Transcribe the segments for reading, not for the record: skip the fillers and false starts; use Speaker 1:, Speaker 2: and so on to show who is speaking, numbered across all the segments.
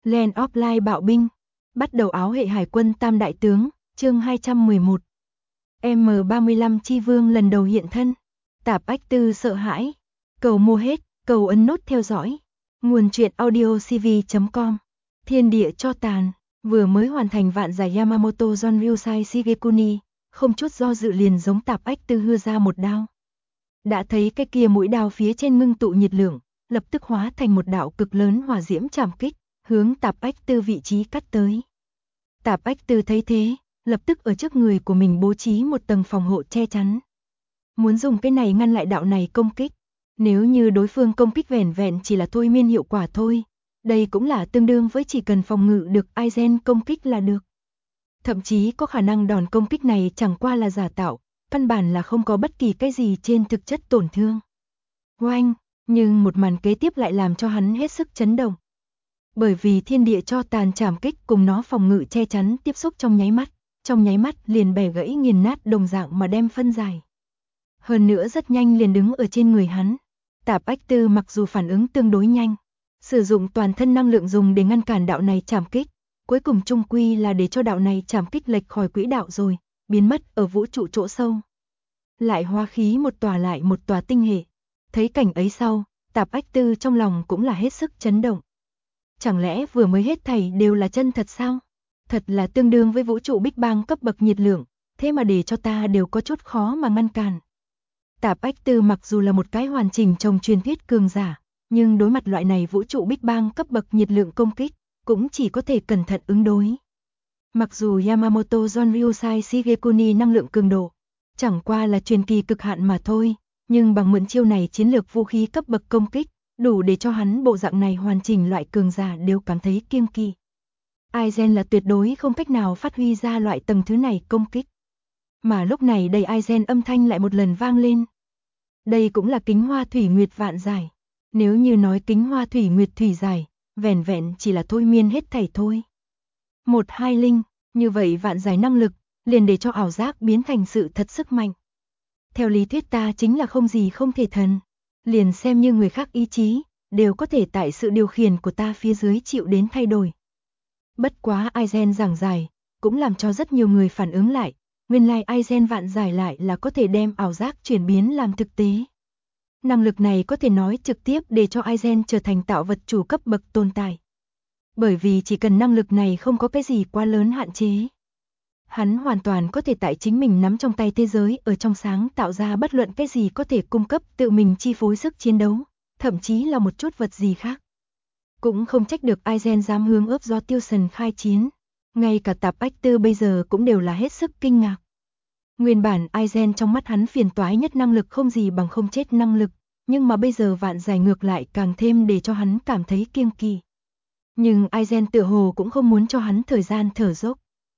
Speaker 1: Land of Light bạo binh. Bắt đầu áo hệ hải quân tam đại tướng, chương 211. M35 Chi Vương lần đầu hiện thân. Tạp Ách Tư sợ hãi. Cầu mua hết, cầu ấn nút theo dõi. Nguồn truyện audio cv.com. Thiên địa cho tàn. Vừa mới hoàn thành vạn giải Yamamoto John Ryusai Shigekuni, không chút do dự liền giống Tạp Ách Tư hưa ra một đao. Đã thấy cái kia mũi đao phía trên ngưng tụ nhiệt lượng, lập tức hóa thành một đạo cực lớn hỏa diễm trảm kích, hướng Tạp Ách Tư vị trí cắt tới. Tạp Ách Tư thấy thế, lập tức ở trước người của mình bố trí một tầng phòng hộ che chắn. Muốn dùng cái này ngăn lại đạo này công kích. Nếu như đối phương công kích vẻn vẹn chỉ là thôi miên hiệu quả thôi, đây cũng là tương đương với chỉ cần phòng ngự được Aizen công kích là được. Thậm chí có khả năng đòn công kích này chẳng qua là giả tạo, căn bản là không có bất kỳ cái gì trên thực chất tổn thương. Oanh, nhưng một màn kế tiếp lại làm cho hắn hết sức chấn động. Bởi vì thiên địa cho tàn trảm kích cùng nó phòng ngự che chắn tiếp xúc trong nháy mắt liền bẻ gãy nghiền nát đồng dạng mà đem phân giải. Hơn nữa rất nhanh liền đứng ở trên người hắn. Tạp Ách Tư mặc dù phản ứng tương đối nhanh, sử dụng toàn thân năng lượng dùng để ngăn cản đạo này trảm kích, cuối cùng chung quy là để cho đạo này trảm kích lệch khỏi quỹ đạo rồi, biến mất ở vũ trụ chỗ sâu. Lại hóa khí một tòa lại một tòa tinh hệ. Thấy cảnh ấy sau, Tạp Ách Tư trong lòng cũng là hết sức chấn động. Chẳng lẽ vừa mới hết thảy đều là chân thật sao? Thật là tương đương với vũ trụ Big Bang cấp bậc nhiệt lượng, thế mà để cho ta đều có chút khó mà ngăn cản. Tạp Ách Tư mặc dù là một cái hoàn chỉnh trong truyền thuyết cường giả, nhưng đối mặt loại này vũ trụ Big Bang cấp bậc nhiệt lượng công kích, cũng chỉ có thể cẩn thận ứng đối. Mặc dù Yamamoto John Ryusai Shigekuni năng lượng cường độ, chẳng qua là truyền kỳ cực hạn mà thôi, nhưng bằng mượn chiêu này chiến lược vũ khí cấp bậc công kích, đủ để cho hắn bộ dạng này hoàn chỉnh loại cường giả đều cảm thấy kiêng kỵ. Aizen là tuyệt đối không cách nào phát huy ra loại tầng thứ này công kích. Mà lúc này đầy Aizen âm thanh lại một lần vang lên. Đây cũng là kính hoa thủy nguyệt vạn giải. Nếu như nói kính hoa thủy nguyệt thủy giải, vẻn vẹn chỉ là thôi miên hết thảy thôi. 120, như vậy vạn giải năng lực, liền để cho ảo giác biến thành sự thật sức mạnh. Theo lý thuyết ta chính là không gì không thể thần. Liền xem như người khác ý chí, đều có thể tại sự điều khiển của ta phía dưới chịu đến thay đổi. Bất quá Aizen giảng giải, cũng làm cho rất nhiều người phản ứng lại, nguyên lai Aizen vạn giải lại là có thể đem ảo giác chuyển biến làm thực tế. Năng lực này có thể nói trực tiếp để cho Aizen trở thành tạo vật chủ cấp bậc tồn tại. Bởi vì chỉ cần năng lực này không có cái gì quá lớn hạn chế. Hắn hoàn toàn có thể tại chính mình nắm trong tay thế giới ở trong sáng tạo ra bất luận cái gì có thể cung cấp tự mình chi phối sức chiến đấu, thậm chí là một chút vật gì khác. Cũng không trách được Aizen dám hướng ướp do Tiêu Sần khai chiến. Ngay cả Tạp Ách Tư bây giờ cũng đều là hết sức kinh ngạc. Nguyên bản Aizen trong mắt hắn phiền toái nhất năng lực không gì bằng không chết năng lực, nhưng mà bây giờ vạn giải ngược lại càng thêm để cho hắn cảm thấy kiêng kỵ. Nhưng Aizen tựa hồ cũng không muốn cho hắn thời gian thở dốc.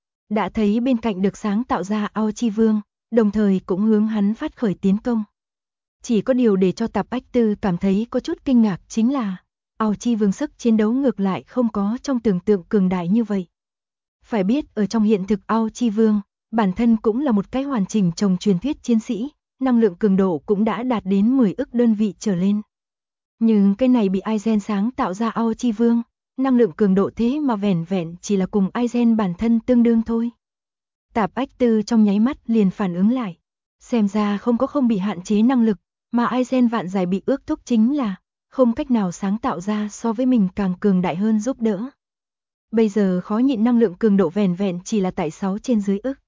Speaker 1: Đã thấy bên cạnh được sáng tạo ra Ao Chi Vương, đồng thời cũng hướng hắn phát khởi tiến công. Chỉ có điều để cho Tạp Ách Tư cảm thấy có chút kinh ngạc chính là Ao Chi Vương sức chiến đấu ngược lại không có trong tưởng tượng cường đại như vậy. Phải biết ở trong hiện thực Ao Chi Vương, bản thân cũng là một cái hoàn chỉnh trong truyền thuyết chiến sĩ, năng lượng cường độ cũng đã đạt đến 10 ức đơn vị trở lên. Nhưng cái này bị Aizen sáng tạo ra Ao Chi Vương, năng lượng cường độ thế mà vẻn vẹn chỉ là cùng Aizen bản thân tương đương thôi. Tạp Ách Tư trong nháy mắt liền phản ứng lại. Xem ra không bị hạn chế năng lực, mà Aizen vạn giải bị ước thúc chính là không cách nào sáng tạo ra so với mình càng cường đại hơn giúp đỡ. Bây giờ khó nhịn năng lượng cường độ vẻn vẹn chỉ là tại 6 trên dưới ức.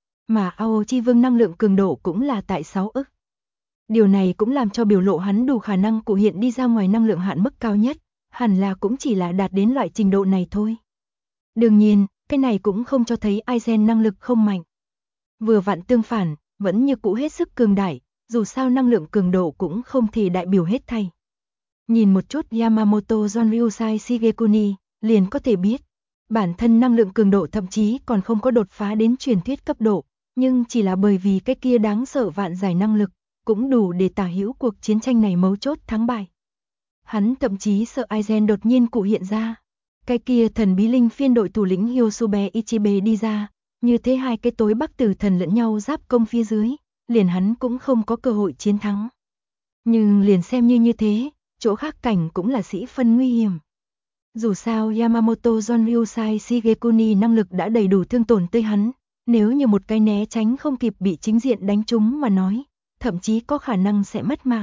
Speaker 1: Mà Ao Chi Vương năng lượng cường độ cũng là tại 6 ức. Điều này cũng làm cho biểu lộ hắn đủ khả năng cụ hiện đi ra ngoài năng lượng hạn mức cao nhất, hẳn là cũng chỉ là đạt đến loại trình độ này thôi. Đương nhiên, cái này cũng không cho thấy Aizen năng lực không mạnh. Vừa vặn tương phản, vẫn như cũ hết sức cường đại, dù sao năng lượng cường độ cũng không thể đại biểu hết thảy. Nhìn một chút Yamamoto John Ryusai Shigekuni, liền có thể biết, bản thân năng lượng cường độ thậm chí còn không có đột phá đến truyền thuyết cấp độ, nhưng chỉ là bởi vì cái kia đáng sợ vạn giải năng lực, cũng đủ để tả hữu cuộc chiến tranh này mấu chốt thắng bại. Hắn thậm chí sợ Aizen đột nhiên cụ hiện ra. Cái kia thần bí linh phiên đội thủ lĩnh Hyosube Ichibe đi ra, như thế hai cái tối bắc tử thần lẫn nhau giáp công phía dưới, liền hắn cũng không có cơ hội chiến thắng. Nhưng liền xem như thế, chỗ khác cảnh cũng là sĩ phân nguy hiểm. Dù sao Yamamoto Jonyusai Shigekuni năng lực đã đầy đủ thương tổn tới hắn, nếu như một cái né tránh không kịp bị chính diện đánh trúng mà nói, thậm chí có khả năng sẽ mất mạng.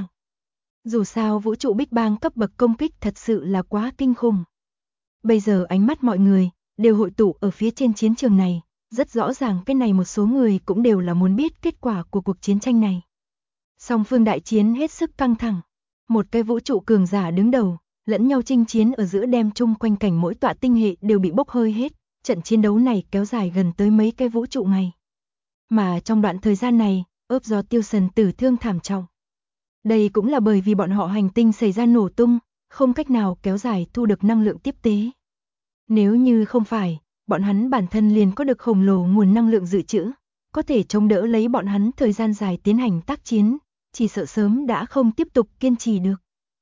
Speaker 1: Dù sao vũ trụ Big Bang cấp bậc công kích thật sự là quá kinh khủng. Bây giờ ánh mắt mọi người đều hội tụ ở phía trên chiến trường này, rất rõ ràng cái này một số người cũng đều là muốn biết kết quả của cuộc chiến tranh này. Song phương đại chiến hết sức căng thẳng, một cái vũ trụ cường giả đứng đầu, lẫn nhau chinh chiến ở giữa đem chung quanh cảnh mỗi tọa tinh hệ đều bị bốc hơi hết, trận chiến đấu này kéo dài gần tới mấy cái vũ trụ ngày. Mà trong đoạn thời gian này, ớp gió tiêu sần tử thương thảm trọng. Đây cũng là bởi vì bọn họ hành tinh xảy ra nổ tung, không cách nào kéo dài thu được năng lượng tiếp tế. Nếu như không phải, bọn hắn bản thân liền có được khổng lồ nguồn năng lượng dự trữ, có thể chống đỡ lấy bọn hắn thời gian dài tiến hành tác chiến, chỉ sợ sớm đã không tiếp tục kiên trì được.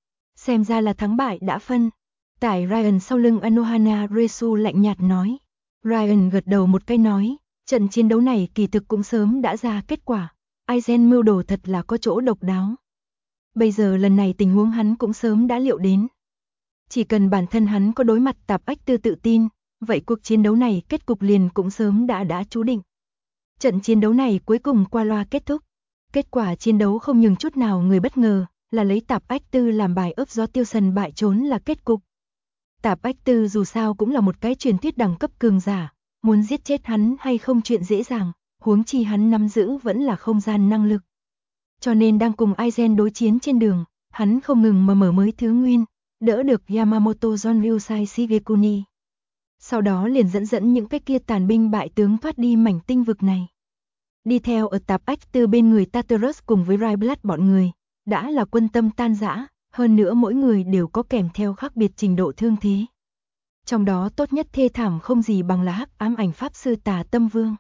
Speaker 1: Xem ra là thắng bại đã phân. Tải Ryan sau lưng Anohana Resu lạnh nhạt nói. Ryan gật đầu một cái nói, trận chiến đấu này kỳ thực cũng sớm đã ra kết quả. Aizen mưu đồ thật là có chỗ độc đáo. Bây giờ lần này tình huống hắn cũng sớm đã liệu đến. Chỉ cần bản thân hắn có đối mặt Tạp Ách Tư tự tin, vậy cuộc chiến đấu này kết cục liền cũng sớm đã chú định. Trận chiến đấu này cuối cùng qua loa kết thúc. Kết quả chiến đấu không nhường chút nào người bất ngờ, là lấy Tạp Ách Tư làm bài ớp gió tiêu sần bại trốn là kết cục. Tạp Ách Tư dù sao cũng là một cái truyền thuyết đẳng cấp cường giả, muốn giết chết hắn hay không chuyện dễ dàng, huống chi hắn nắm giữ vẫn là không gian năng lực. Cho nên đang cùng Aizen đối chiến trên đường, hắn không ngừng mà mở mới thứ nguyên, đỡ được Yamamoto Jonyusai Shigekuni. Sau đó liền dẫn những cái kia tàn binh bại tướng thoát đi mảnh tinh vực này. Đi theo ở Tạp Ách Tư bên người Tartarus cùng với Raiblatt bọn người, đã là quân tâm tan rã, hơn nữa mỗi người đều có kèm theo khác biệt trình độ thương thế. Trong đó tốt nhất thê thảm không gì bằng là Hắc Ám Ảnh Pháp Sư Tà Tâm Vương.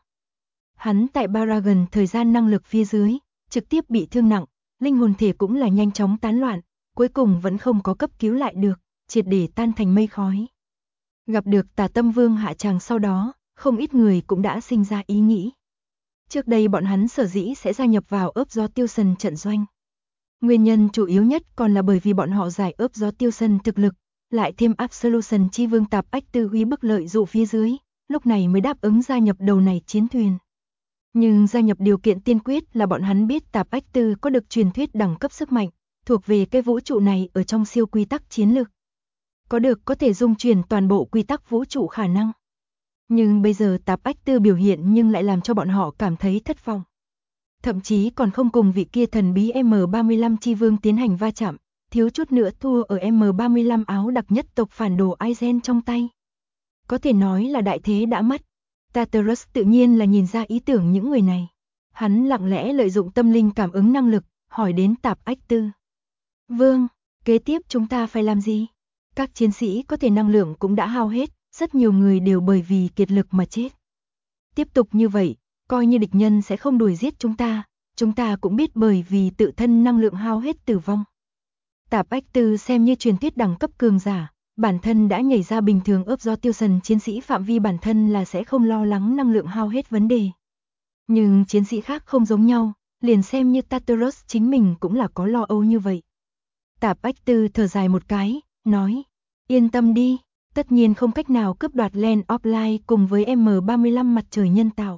Speaker 1: Hắn tại Paragon thời gian năng lực phía dưới, trực tiếp bị thương nặng, linh hồn thể cũng là nhanh chóng tán loạn, cuối cùng vẫn không có cấp cứu lại được, triệt để tan thành mây khói. Gặp được Tà Tâm Vương hạ tràng sau đó, không ít người cũng đã sinh ra ý nghĩ. Trước đây bọn hắn sở dĩ sẽ gia nhập vào ớp gió tiêu sần trận doanh. Nguyên nhân chủ yếu nhất còn là bởi vì bọn họ giải ớp gió tiêu sần thực lực, lại thêm Absolution chi vương Tạp Ách Tư uy bức lợi dụ phía dưới, lúc này mới đáp ứng gia nhập đầu này chiến thuyền. Nhưng gia nhập điều kiện tiên quyết là bọn hắn biết Tạp Ách Tư có được truyền thuyết đẳng cấp sức mạnh, thuộc về cái vũ trụ này ở trong siêu quy tắc chiến lược. Có được có thể dung chuyển toàn bộ quy tắc vũ trụ khả năng. Nhưng bây giờ Tạp Ách Tư biểu hiện nhưng lại làm cho bọn họ cảm thấy thất vọng. Thậm chí còn không cùng vị kia thần bí M35 chi vương tiến hành va chạm, thiếu chút nữa thua ở M35 áo đặc nhất tộc phản đồ Aizen trong tay. Có thể nói là đại thế đã mất. Tartarus tự nhiên là nhìn ra ý tưởng những người này. Hắn lặng lẽ lợi dụng tâm linh cảm ứng năng lực, hỏi đến Tạp Ách Tư. Vương, kế tiếp chúng ta phải làm gì? Các chiến sĩ có thể năng lượng cũng đã hao hết, rất nhiều người đều bởi vì kiệt lực mà chết. Tiếp tục như vậy, coi như địch nhân sẽ không đuổi giết chúng ta cũng biết bởi vì tự thân năng lượng hao hết tử vong. Tạp Ách Tư xem như truyền thuyết đẳng cấp cường giả, bản thân đã nhảy ra bình thường ớp gió tiêu sần chiến sĩ phạm vi bản thân là sẽ không lo lắng năng lượng hao hết vấn đề. Nhưng chiến sĩ khác không giống nhau, liền xem như Tartarus chính mình cũng là có lo âu như vậy. Tạp Ách Tư thở dài một cái, nói, yên tâm đi, tất nhiên không cách nào cướp đoạt Land of Light cùng với M35 mặt trời nhân tạo.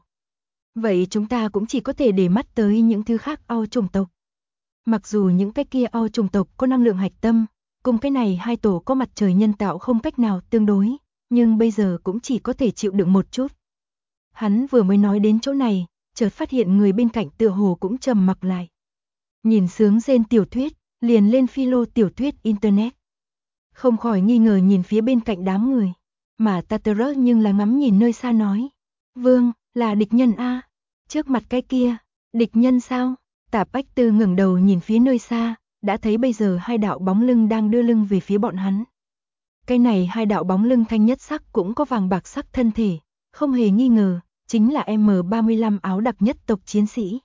Speaker 1: Vậy chúng ta cũng chỉ có thể để mắt tới những thứ khác ao chủng tộc. Mặc dù những cái kia ao chủng tộc có năng lượng hạch tâm, cùng cái này hai tổ có mặt trời nhân tạo không cách nào tương đối, nhưng bây giờ cũng chỉ có thể chịu đựng một chút. Hắn vừa mới nói đến chỗ này, chợt phát hiện người bên cạnh tựa hồ cũng trầm mặc lại. Nhìn sướng rên tiểu thuyết, liền lên philo tiểu thuyết internet. Không khỏi nghi ngờ nhìn phía bên cạnh đám người, mà Tartarus nhưng là ngắm nhìn nơi xa nói. Vương, là địch nhân a? Trước mặt cái kia, địch nhân sao? Tạp Ách Tư ngẩng đầu nhìn phía nơi xa, đã thấy bây giờ hai đạo bóng lưng đang đưa lưng về phía bọn hắn. Cái này hai đạo bóng lưng thanh nhất sắc cũng có vàng bạc sắc thân thể, không hề nghi ngờ, chính là M35 áo đặc nhất tộc chiến sĩ.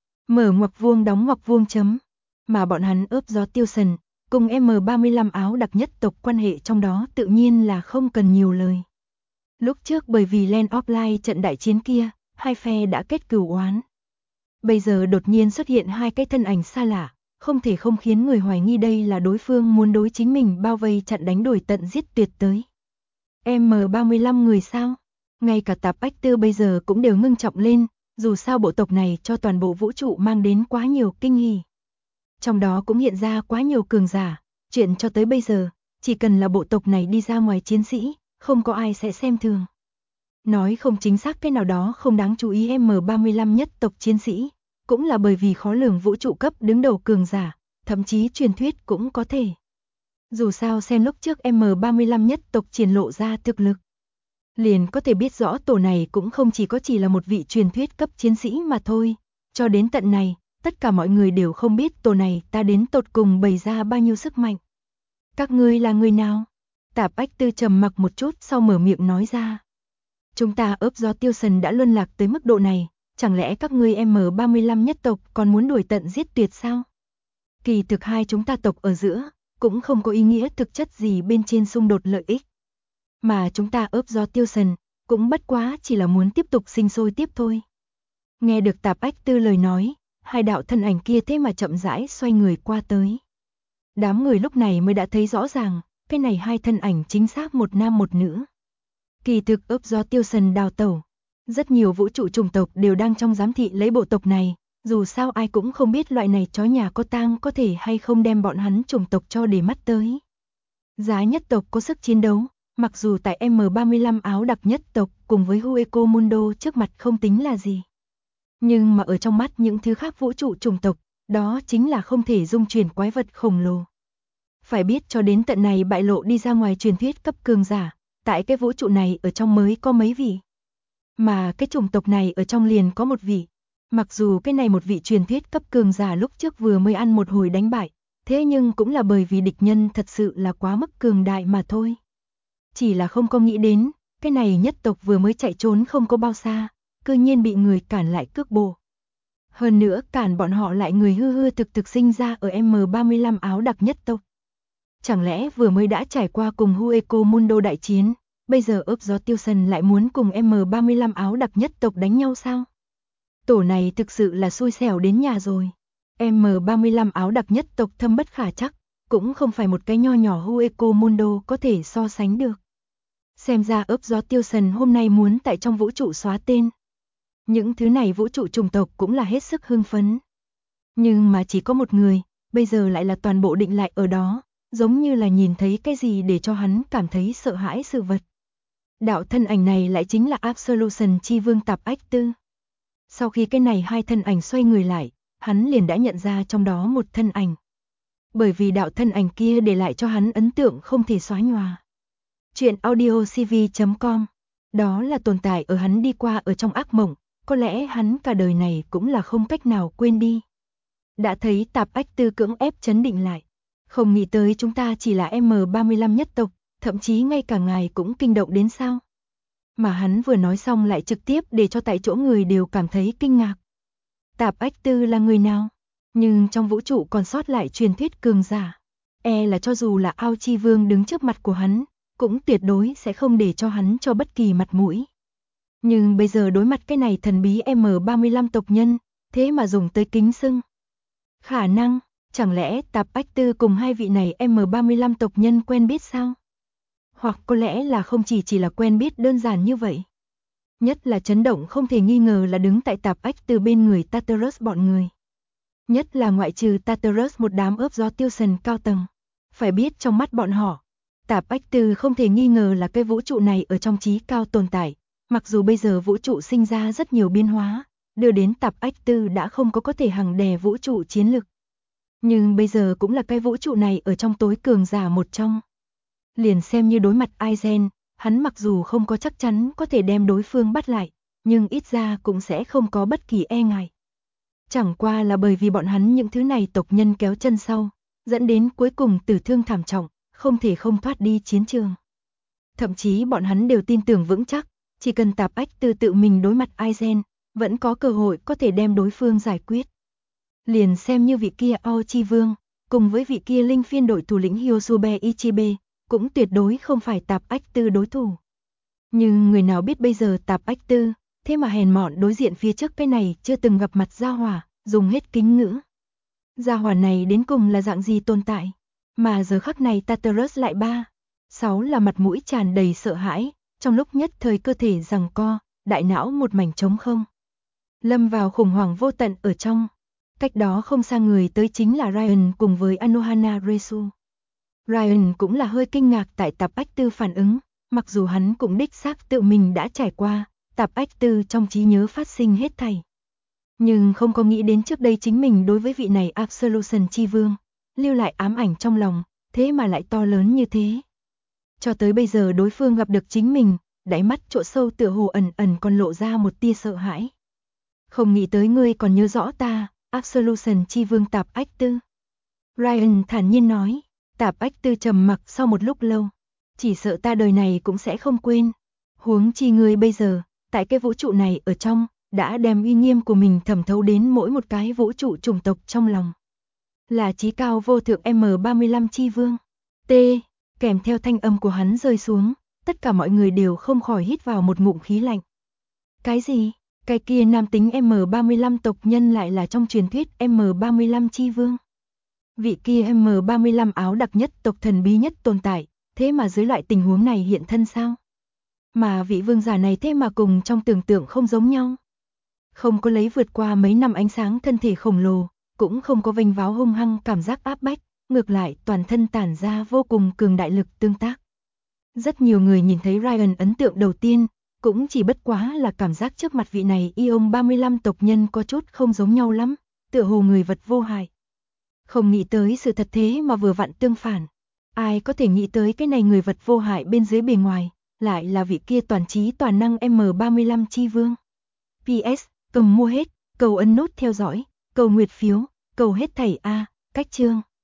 Speaker 1: Mở ngoặc vuông đóng ngoặc vuông chấm, mà bọn hắn ớp gió tiêu sần, cùng M35 áo đặc nhất tộc quan hệ trong đó tự nhiên là không cần nhiều lời. Lúc trước bởi vì Land of Light trận đại chiến kia, hai phe đã kết cửu oán. Bây giờ đột nhiên xuất hiện hai cái thân ảnh xa lạ, không thể không khiến người hoài nghi đây là đối phương muốn đối chính mình bao vây chặn đánh đuổi tận giết tuyệt tới. M35 người sao? Ngay cả Tạp Ách Tư bây giờ cũng đều ngưng trọng lên, dù sao bộ tộc này cho toàn bộ vũ trụ mang đến quá nhiều kinh hỉ. Trong đó cũng hiện ra quá nhiều cường giả, chuyện cho tới bây giờ, chỉ cần là bộ tộc này đi ra ngoài chiến sĩ, không có ai sẽ xem thường. Nói không chính xác cái nào đó không đáng chú ý M35 nhất tộc chiến sĩ, cũng là bởi vì khó lường vũ trụ cấp đứng đầu cường giả, thậm chí truyền thuyết cũng có thể. Dù sao xem lúc trước M35 nhất tộc triển lộ ra thực lực, liền có thể biết rõ tổ này cũng không chỉ là một vị truyền thuyết cấp chiến sĩ mà thôi. Cho đến tận này, tất cả mọi người đều không biết tổ này ta đến tột cùng bày ra bao nhiêu sức mạnh. Các ngươi là người nào? Tạp Ách Tư trầm mặc một chút sau mở miệng nói ra. Chúng ta ớp gió tiêu sần đã luân lạc tới mức độ này, chẳng lẽ các ngươi M35 nhất tộc còn muốn đuổi tận giết tuyệt sao? Kỳ thực hai chúng ta tộc ở giữa, cũng không có ý nghĩa thực chất gì bên trên xung đột lợi ích. Mà chúng ta ớp gió tiêu sần, cũng bất quá chỉ là muốn tiếp tục sinh sôi tiếp thôi. Nghe được Tạp Ách Tư lời nói, hai đạo thân ảnh kia thế mà chậm rãi xoay người qua tới. Đám người lúc này mới đã thấy rõ ràng, cái này hai thân ảnh chính xác một nam một nữ. Kỳ thực ớp gió tiêu sần đào tẩu, rất nhiều vũ trụ chủng tộc đều đang trong giám thị lấy bộ tộc này, dù sao ai cũng không biết loại này chó nhà có tang có thể hay không đem bọn hắn chủng tộc cho để mắt tới. Giá nhất tộc có sức chiến đấu, mặc dù tại M35 áo đặc nhất tộc cùng với Hueco Mundo trước mặt không tính là gì. Nhưng mà ở trong mắt những thứ khác vũ trụ chủng tộc, đó chính là không thể dung chuyển quái vật khổng lồ. Phải biết cho đến tận này bại lộ đi ra ngoài truyền thuyết cấp cường giả, tại cái vũ trụ này ở trong mới có mấy vị. Mà cái chủng tộc này ở trong liền có một vị. Mặc dù cái này một vị truyền thuyết cấp cường giả lúc trước vừa mới ăn một hồi đánh bại, thế nhưng cũng là bởi vì địch nhân thật sự là quá mức cường đại mà thôi. Chỉ là không có nghĩ đến, cái này nhất tộc vừa mới chạy trốn không có bao xa, cư nhiên bị người cản lại cước bộ. Hơn nữa cản bọn họ lại người hư hư thực thực sinh ra ở M35 áo đặc nhất tộc. Chẳng lẽ vừa mới đã trải qua cùng Hueco Mundo đại chiến, bây giờ ớp gió tiêu sần lại muốn cùng M35 áo đặc nhất tộc đánh nhau sao? Tổ này thực sự là xui xẻo đến nhà rồi. M35 áo đặc nhất tộc thâm bất khả chắc, cũng không phải một cái nho nhỏ Hueco Mundo có thể so sánh được. Xem ra ớp gió tiêu sần hôm nay muốn tại trong vũ trụ xóa tên. Những thứ này vũ trụ chủng tộc cũng là hết sức hưng phấn. Nhưng mà chỉ có một người, bây giờ lại là toàn bộ định lại ở đó, giống như là nhìn thấy cái gì để cho hắn cảm thấy sợ hãi sự vật. Đạo thân ảnh này lại chính là Absolution chi vương Tạp Ách Tư. Sau khi cái này hai thân ảnh xoay người lại, hắn liền đã nhận ra trong đó một thân ảnh. Bởi vì đạo thân ảnh kia để lại cho hắn ấn tượng không thể xóa nhòa. Chuyện audiocv.com. Đó là tồn tại ở hắn đi qua ở trong ác mộng, có lẽ hắn cả đời này cũng là không cách nào quên đi. Đã thấy Tạp Ách Tư cưỡng ép chấn định lại. Không nghĩ tới chúng ta chỉ là M35 nhất tộc, thậm chí ngay cả ngài cũng kinh động đến sao. Mà hắn vừa nói xong lại trực tiếp để cho tại chỗ người đều cảm thấy kinh ngạc. Tạp Ách Tư là người nào? Nhưng trong vũ trụ còn sót lại truyền thuyết cường giả. Là cho dù là Ao Chi Vương đứng trước mặt của hắn, cũng tuyệt đối sẽ không để cho hắn cho bất kỳ mặt mũi. Nhưng bây giờ đối mặt cái này thần bí M35 tộc nhân, thế mà dùng tới kính xưng. Khả năng, chẳng lẽ Tạp Ách Tư cùng hai vị này M35 tộc nhân quen biết sao? Hoặc có lẽ là không chỉ là quen biết đơn giản như vậy. Nhất là chấn động không thể nghi ngờ là đứng tại Tạp Ách Tư bên người Tartarus bọn người. Nhất là ngoại trừ Tartarus một đám ớp gió tiêu sần cao tầng. Phải biết trong mắt bọn họ, Tạp Ách Tư không thể nghi ngờ là cái vũ trụ này ở trong trí cao tồn tại. Mặc dù bây giờ vũ trụ sinh ra rất nhiều biến hóa, đưa đến Tạp Ách Tư đã không có thể hằng đè vũ trụ chiến lực. Nhưng bây giờ cũng là cái vũ trụ này ở trong tối cường giả một trong. Liền xem như đối mặt Aizen, hắn mặc dù không có chắc chắn có thể đem đối phương bắt lại, nhưng ít ra cũng sẽ không có bất kỳ e ngại. Chẳng qua là bởi vì bọn hắn những thứ này tộc nhân kéo chân sau, dẫn đến cuối cùng tử thương thảm trọng, không thể không thoát đi chiến trường. Thậm chí bọn hắn đều tin tưởng vững chắc, chỉ cần Tạp Ách Tư tự mình đối mặt Aizen, vẫn có cơ hội có thể đem đối phương giải quyết. Liền xem như vị kia Ao Chi Vương, cùng với vị kia linh phiên đội thủ lĩnh Hyosuke Ichibe, cũng tuyệt đối không phải Tạp Ách Tư đối thủ. Nhưng người nào biết bây giờ Tạp Ách Tư, thế mà hèn mọn đối diện phía trước cái này chưa từng gặp mặt gia hỏa, dùng hết kính ngữ. Gia hỏa này đến cùng là dạng gì tồn tại, mà giờ khắc này Tartarus lại 6 là mặt mũi tràn đầy sợ hãi, trong lúc nhất thời cơ thể giằng co, đại não một mảnh trống không. Lâm vào khủng hoảng vô tận ở trong. Cách đó không xa người tới chính là Ryan cùng với Anohana Resu. Ryan cũng là hơi kinh ngạc tại Tạp Ách Tư phản ứng, mặc dù hắn cũng đích xác tự mình đã trải qua, Tạp Ách Tư trong trí nhớ phát sinh hết thảy. Nhưng không có nghĩ đến trước đây chính mình đối với vị này Absolution chi vương, lưu lại ám ảnh trong lòng, thế mà lại to lớn như thế. Cho tới bây giờ đối phương gặp được chính mình, đáy mắt chỗ sâu tựa hồ ẩn ẩn còn lộ ra một tia sợ hãi. Không nghĩ tới ngươi còn nhớ rõ ta, Absolution chi vương Tạp Ách Tư. Ryan thản nhiên nói. Tạp Ách Tư trầm mặc sau một lúc lâu. Chỉ sợ ta đời này cũng sẽ không quên. Huống chi ngươi bây giờ, tại cái vũ trụ này ở trong, đã đem uy nghiêm của mình thẩm thấu đến mỗi một cái vũ trụ chủng tộc trong lòng. Là chí cao vô thượng M35 chi vương. T. Kèm theo thanh âm của hắn rơi xuống, tất cả mọi người đều không khỏi hít vào một ngụm khí lạnh. Cái gì? Cái kia nam tính M35 tộc nhân lại là trong truyền thuyết M35 chi vương. Vị kia M35 áo đặc nhất tộc thần bí nhất tồn tại, thế mà dưới loại tình huống này hiện thân sao? Mà vị vương giả này thế mà cùng trong tưởng tượng không giống nhau. Không có lấy vượt qua mấy năm ánh sáng thân thể khổng lồ, cũng không có vênh váo hung hăng cảm giác áp bách, ngược lại toàn thân tản ra vô cùng cường đại lực tương tác. Rất nhiều người nhìn thấy Ryan ấn tượng đầu tiên, cũng chỉ bất quá là cảm giác trước mặt vị này Ion 35 tộc nhân có chút không giống nhau lắm, tựa hồ người vật vô hại. Không nghĩ tới sự thật thế mà vừa vặn tương phản. Ai có thể nghĩ tới cái này người vật vô hại bên dưới bề ngoài, lại là vị kia toàn trí toàn năng M35 chi vương. PS, cầm mua hết, cầu ấn nút theo dõi, cầu nguyệt phiếu, cầu hết thảy A, cách chương.